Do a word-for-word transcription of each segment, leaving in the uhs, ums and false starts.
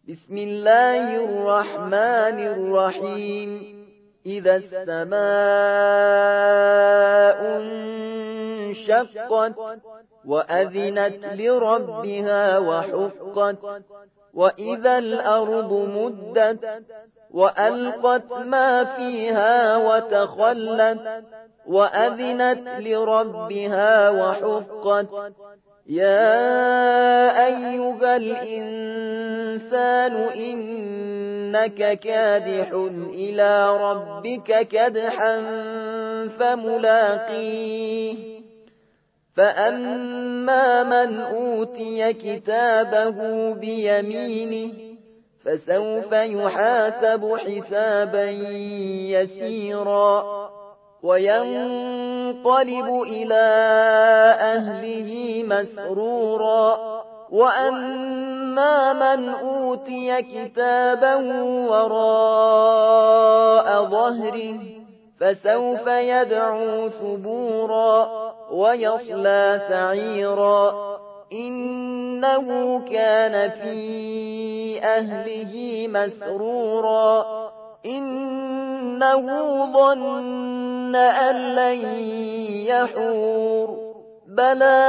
بسم الله الرحمن الرحيم إذا السماء انشقت وأذنت لربها وحقت وإذا الأرض مدت وألقت ما فيها وتخلت وأذنت لربها وحقت يا أيها الإنسان إنك كادح إلى ربك كدحا فملاقيه فأما من أوتي كتابه بيمينه فسوف يحاسب حسابا يسيرا وينقلب إلى أهله مسرورا وأما من أوتي كتابه وراء ظهره فسوف يدعو ثبورا ويصلى سعيرا إنه كان في أهله مسرورا إنه ظن أن لن يحور بلى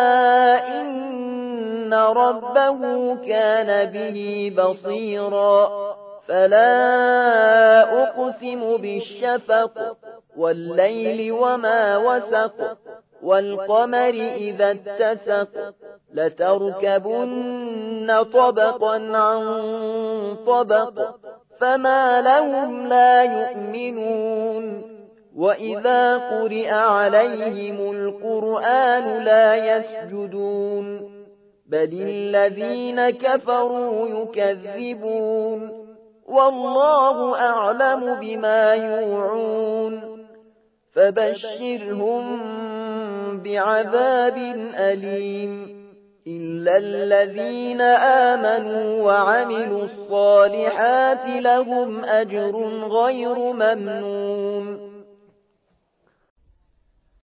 إن ربه كان به بصيرا فلا أقسم بالشفق والليل وما وسق والقمر إذا اتسق لتركبن طبقا عن طبق فما لهم لا يؤمنون وإذا قرئ عليهم القرآن لا يسجدون بل الذين كفروا يكذبون والله أعلم بما يوعون فبشرهم بعذاب أليم إلا الذين آمنوا وعملوا الصالحات لهم أجر غير ممنون